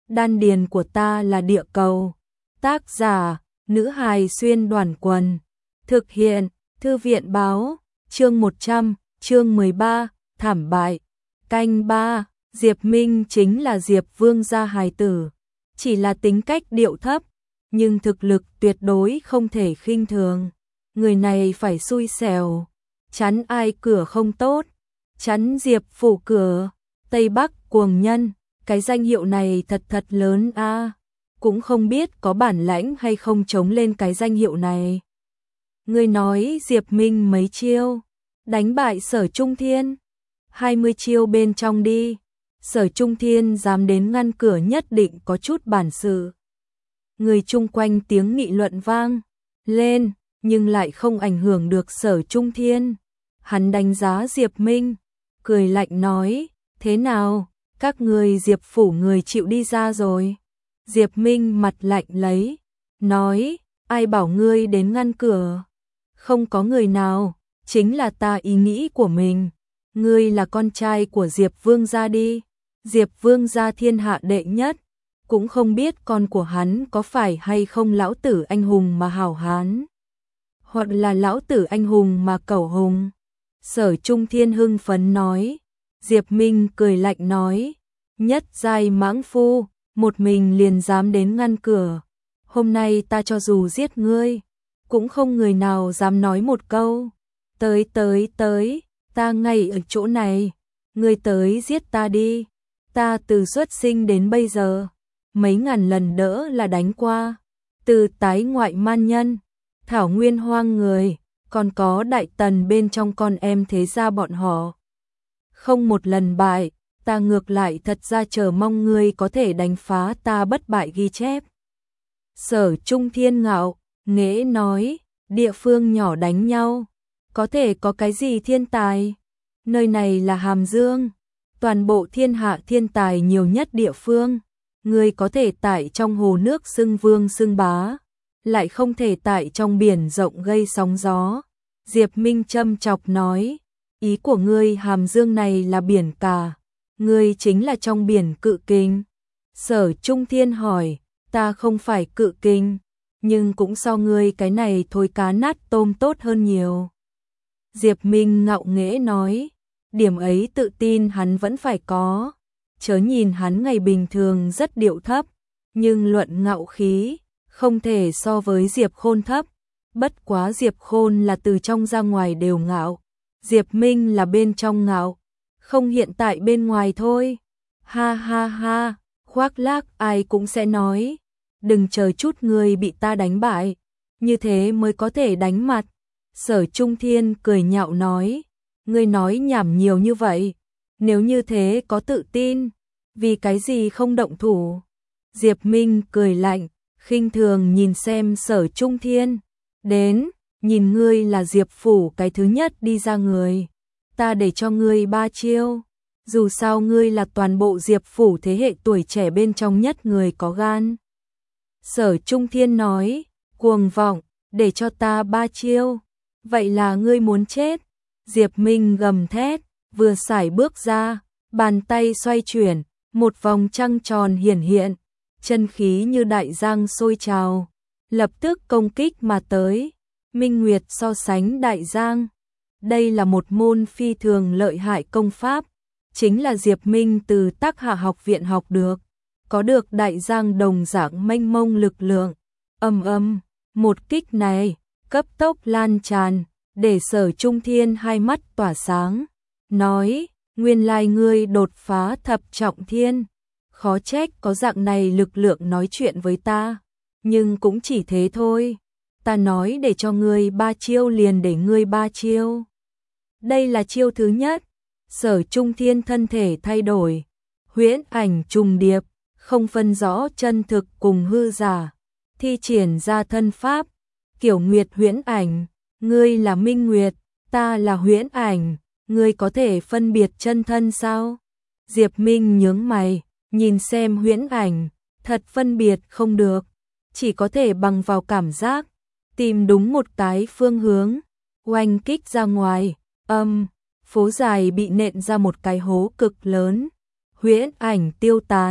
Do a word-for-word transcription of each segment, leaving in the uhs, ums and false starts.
đan điền của ta là địa cầu. Tác giả, nữ hài xuyên đoàn quần. Thực hiện, thư viện báo, chương một trăm, chương mười ba, thảm bại. Canh ba, Diệp Minh chính là Diệp Vương gia hài tử. Chỉ là tính cách điệu thấp, nhưng thực lực tuyệt đối không thể khinh thường. Người này phải xui xẻo, chắn ai cửa không tốt, chắn Diệp phủ cửa. Tây Bắc cuồng nhân, cái danh hiệu này thật thật lớn a, à. Cũng không biết có bản lãnh hay không chống lên cái danh hiệu này. Người nói Diệp Minh mấy chiêu, đánh bại Sở Trung Thiên, hai mươi chiêu bên trong đi. Sở Trung Thiên dám đến ngăn cửa nhất định có chút bản sự. Người chung quanh tiếng nghị luận vang lên, nhưng lại không ảnh hưởng được Sở Trung Thiên. Hắn đánh giá Diệp Minh, cười lạnh nói, thế nào, các người Diệp phủ người chịu đi ra rồi. Diệp Minh mặt lạnh lấy, nói, ai bảo ngươi đến ngăn cửa. Không có người nào, chính là ta ý nghĩ của mình. Ngươi là con trai của Diệp Vương gia đi. Diệp Vương gia thiên hạ đệ nhất, cũng không biết con của hắn có phải hay không lão tử anh hùng mà hảo hán, hoặc là lão tử anh hùng mà cẩu hùng. Sở Trung Thiên hưng phấn nói. Diệp Minh cười lạnh nói, nhất giai mãng phu, một mình liền dám đến ngăn cửa. Hôm nay ta cho dù giết ngươi, cũng không người nào dám nói một câu. Tới tới tới, ta ngay ở chỗ này, ngươi tới giết ta đi. Ta từ xuất sinh đến bây giờ, mấy ngàn lần đỡ là đánh qua. Từ tái ngoại man nhân, thảo nguyên hoang người, còn có đại tần bên trong con em thế gia bọn họ. Không một lần bại, ta ngược lại thật ra chờ mong ngươi có thể đánh phá ta bất bại ghi chép. Sở Trung Thiên ngạo, nghễ nói, địa phương nhỏ đánh nhau, có thể có cái gì thiên tài. Nơi này là Hàm Dương, toàn bộ thiên hạ thiên tài nhiều nhất địa phương. Ngươi có thể tại trong hồ nước xưng vương xưng bá, lại không thể tại trong biển rộng gây sóng gió. Diệp Minh châm chọc nói, ý của ngươi Hàm Dương này là biển cả, ngươi chính là trong biển cự kình. Sở Trung Thiên hỏi, ta không phải cự kình, nhưng cũng so ngươi cái này thôi cá nát tôm tốt hơn nhiều. Diệp Minh ngạo nghễ nói, điểm ấy tự tin hắn vẫn phải có. Chớ nhìn hắn ngày bình thường rất điệu thấp, nhưng luận ngạo khí, không thể so với Diệp Khôn thấp. Bất quá Diệp Khôn là từ trong ra ngoài đều ngạo, Diệp Minh là bên trong ngạo, không hiện tại bên ngoài thôi. Ha ha ha, khoác lác ai cũng sẽ nói, đừng chờ chút người bị ta đánh bại, như thế mới có thể đánh mặt. Sở Trung Thiên cười nhạo nói, ngươi nói nhảm nhiều như vậy, nếu như thế có tự tin, vì cái gì không động thủ. Diệp Minh cười lạnh, khinh thường nhìn xem Sở Trung Thiên, đến, nhìn ngươi là Diệp phủ cái thứ nhất đi ra người, ta để cho ngươi ba chiêu. Dù sao ngươi là toàn bộ Diệp phủ thế hệ tuổi trẻ bên trong nhất người có gan. Sở Trung Thiên nói, cuồng vọng, để cho ta ba chiêu, vậy là ngươi muốn chết. Diệp Minh gầm thét, vừa sải bước ra, bàn tay xoay chuyển, một vòng trăng tròn hiển hiện, chân khí như đại giang sôi trào, lập tức công kích mà tới. Minh Nguyệt so sánh đại giang, đây là một môn phi thường lợi hại công pháp, chính là Diệp Minh từ Tác Hạ học viện học được, có được đại giang đồng dạng mênh mông lực lượng. Ầm ầm, một kích này cấp tốc lan tràn, để Sở Trung Thiên hai mắt tỏa sáng, nói, nguyên lai ngươi đột phá thập trọng thiên, khó trách có dạng này lực lượng nói chuyện với ta, nhưng cũng chỉ thế thôi. Ta nói để cho ngươi ba chiêu liền để ngươi ba chiêu. Đây là chiêu thứ nhất. Sở Trung Thiên thân thể thay đổi, huyễn ảnh trùng điệp, không phân rõ chân thực cùng hư giả, thi triển ra thân pháp, kiểu nguyệt huyễn ảnh. Ngươi là Minh Nguyệt, ta là huyễn ảnh, ngươi có thể phân biệt chân thân sao? Diệp Minh nhướng mày, nhìn xem huyễn ảnh, thật phân biệt không được, chỉ có thể bằng vào cảm giác, tìm đúng một cái phương hướng, oanh kích ra ngoài, âm, phố dài bị nện ra một cái hố cực lớn, huyễn ảnh tiêu tán,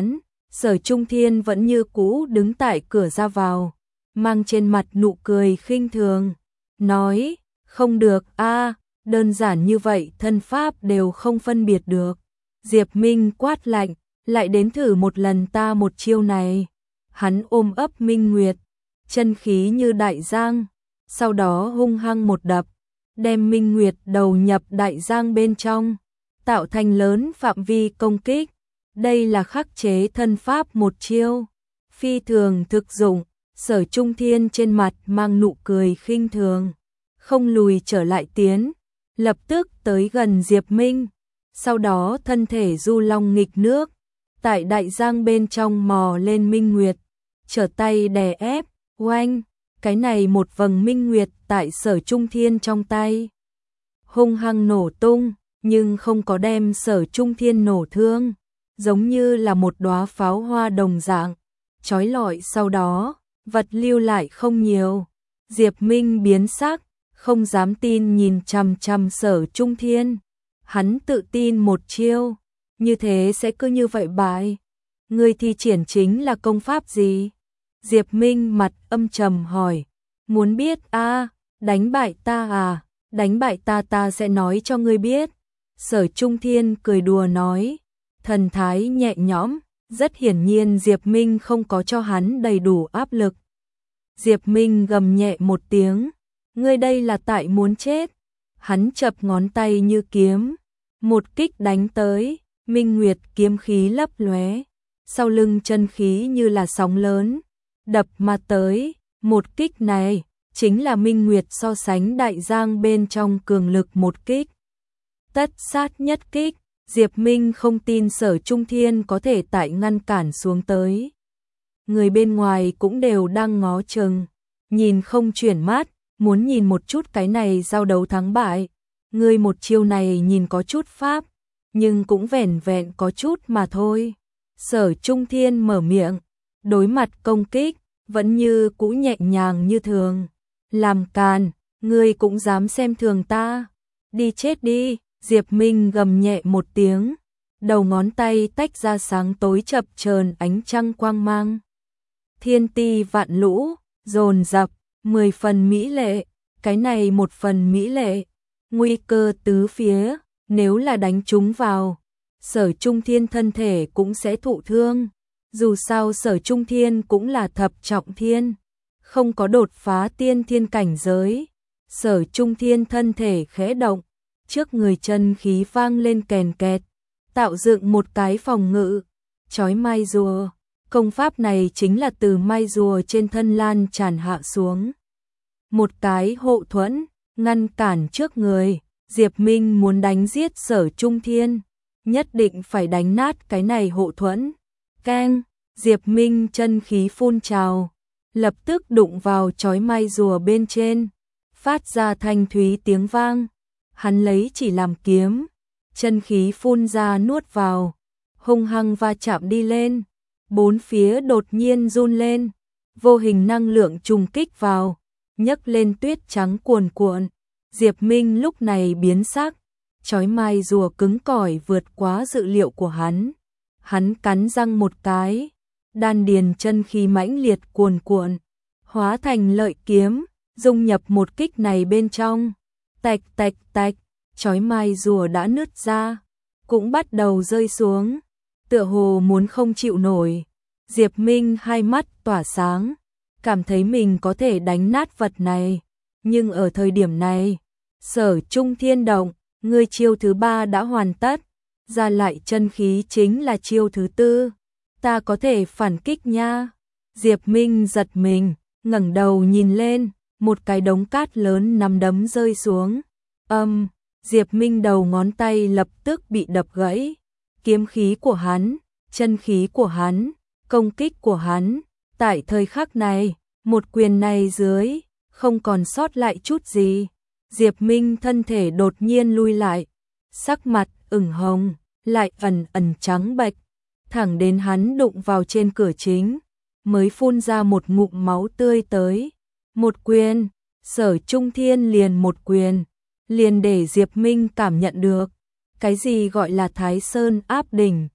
Sở Trung Thiên vẫn như cũ đứng tại cửa ra vào, mang trên mặt nụ cười khinh thường, nói, không được a, đơn giản như vậy thân pháp đều không phân biệt được. Diệp Minh quát lạnh, lại đến thử một lần ta một chiêu này. Hắn ôm ấp Minh Nguyệt, chân khí như đại giang, sau đó hung hăng một đập, đem Minh Nguyệt đầu nhập đại giang bên trong, tạo thành lớn phạm vi công kích. Đây là khắc chế thân pháp một chiêu, phi thường thực dụng. Sở Trung Thiên trên mặt mang nụ cười khinh thường, không lùi trở lại tiến, lập tức tới gần Diệp Minh, sau đó thân thể du long nghịch nước, tại đại giang bên trong mò lên Minh Nguyệt, trở tay đè ép, oanh, cái này một vầng Minh Nguyệt tại Sở Trung Thiên trong tay, hung hăng nổ tung, nhưng không có đem Sở Trung Thiên nổ thương, giống như là một đóa pháo hoa đồng dạng, chói lọi. Sau đó, vật lưu lại không nhiều. Diệp Minh biến sắc, không dám tin nhìn chằm chằm Sở Trung Thiên. Hắn tự tin một chiêu, như thế sẽ cứ như vậy bại. Ngươi thi triển chính là công pháp gì? Diệp Minh mặt âm trầm hỏi. Muốn biết a, à, đánh bại ta à? Đánh bại ta ta sẽ nói cho ngươi biết. Sở Trung Thiên cười đùa nói, thần thái nhẹ nhõm. Rất hiển nhiên Diệp Minh không có cho hắn đầy đủ áp lực. Diệp Minh gầm nhẹ một tiếng, ngươi đây là tại muốn chết. Hắn chập ngón tay như kiếm, một kích đánh tới, Minh Nguyệt kiếm khí lấp lóe, sau lưng chân khí như là sóng lớn, đập mà tới. Một kích này chính là Minh Nguyệt so sánh đại giang bên trong cường lực một kích. Tất sát nhất kích. Diệp Minh không tin Sở Trung Thiên có thể tại ngăn cản xuống tới. Người bên ngoài cũng đều đang ngó chừng, nhìn không chuyển mắt, muốn nhìn một chút cái này giao đấu thắng bại. Người một chiêu này nhìn có chút pháp, nhưng cũng vẻn vẹn có chút mà thôi. Sở Trung Thiên mở miệng, đối mặt công kích, vẫn như cũ nhẹ nhàng như thường. Làm càn, ngươi cũng dám xem thường ta, đi chết đi. Diệp Minh gầm nhẹ một tiếng, đầu ngón tay tách ra sáng tối chập chờn ánh trăng quang mang. Thiên ti vạn lũ, dồn dập, mười phần mỹ lệ, cái này một phần mỹ lệ, nguy cơ tứ phía, nếu là đánh trúng vào, Sở Trung Thiên thân thể cũng sẽ thụ thương. Dù sao Sở Trung Thiên cũng là thập trọng thiên, không có đột phá tiên thiên cảnh giới. Sở Trung Thiên thân thể khẽ động, trước người chân khí vang lên kèn kẹt, tạo dựng một cái phòng ngự, chói mai rùa. Công pháp này chính là từ mai rùa trên thân lan tràn hạ xuống. Một cái hộ thuẫn, ngăn cản trước người. Diệp Minh muốn đánh giết Sở Trung Thiên, nhất định phải đánh nát cái này hộ thuẫn. Keng, Diệp Minh chân khí phun trào, lập tức đụng vào chói mai rùa bên trên, phát ra thanh thúy tiếng vang. Hắn lấy chỉ làm kiếm, chân khí phun ra nuốt vào, hung hăng va chạm đi lên, bốn phía đột nhiên run lên, vô hình năng lượng trùng kích vào, nhấc lên tuyết trắng cuồn cuộn. Diệp Minh lúc này biến sắc, chói mai rùa cứng cỏi vượt quá dự liệu của hắn. Hắn cắn răng một cái, đan điền chân khí mãnh liệt cuồn cuộn, hóa thành lợi kiếm, dung nhập một kích này bên trong. Tạch tạch tạch, chói mai rùa đã nứt ra, cũng bắt đầu rơi xuống, tựa hồ muốn không chịu nổi. Diệp Minh hai mắt tỏa sáng, cảm thấy mình có thể đánh nát vật này, nhưng ở thời điểm này, Sở Trung Thiên động, ngươi chiêu thứ ba đã hoàn tất, ra lại chân khí chính là chiêu thứ tư, ta có thể phản kích nha. Diệp Minh giật mình, ngẩng đầu nhìn lên, một cái đống cát lớn nắm đấm rơi xuống. Âm, um, Diệp Minh đầu ngón tay lập tức bị đập gãy. Kiếm khí của hắn, chân khí của hắn, công kích của hắn, tại thời khắc này, một quyền này dưới, không còn sót lại chút gì. Diệp Minh thân thể đột nhiên lui lại, sắc mặt ửng hồng, lại ẩn ẩn trắng bệch, thẳng đến hắn đụng vào trên cửa chính, mới phun ra một ngụm máu tươi tới. Một quyền, Sở Trung Thiên liền một quyền, liền để Diệp Minh cảm nhận được cái gì gọi là Thái Sơn áp đỉnh.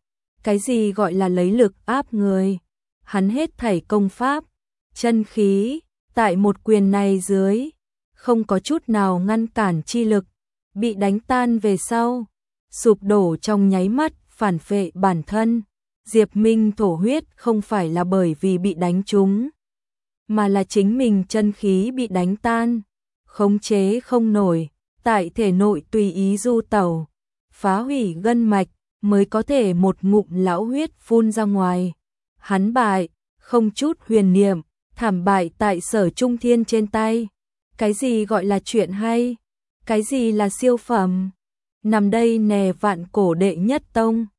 Cái gì gọi là lấy lực áp người? Hắn hết thảy công pháp, chân khí, tại một quyền này dưới, không có chút nào ngăn cản chi lực, bị đánh tan về sau, sụp đổ trong nháy mắt, phản phệ bản thân. Diệp Minh thổ huyết không phải là bởi vì bị đánh trúng, mà là chính mình chân khí bị đánh tan, khống chế không nổi, tại thể nội tùy ý du tẩu, phá hủy gân mạch, mới có thể một ngụm lão huyết phun ra ngoài. Hắn bại, không chút huyền niệm, thảm bại tại Sở Trung Thiên trên tay. Cái gì gọi là chuyện hay? Cái gì là siêu phẩm? Nằm đây nè vạn cổ đệ nhất tông.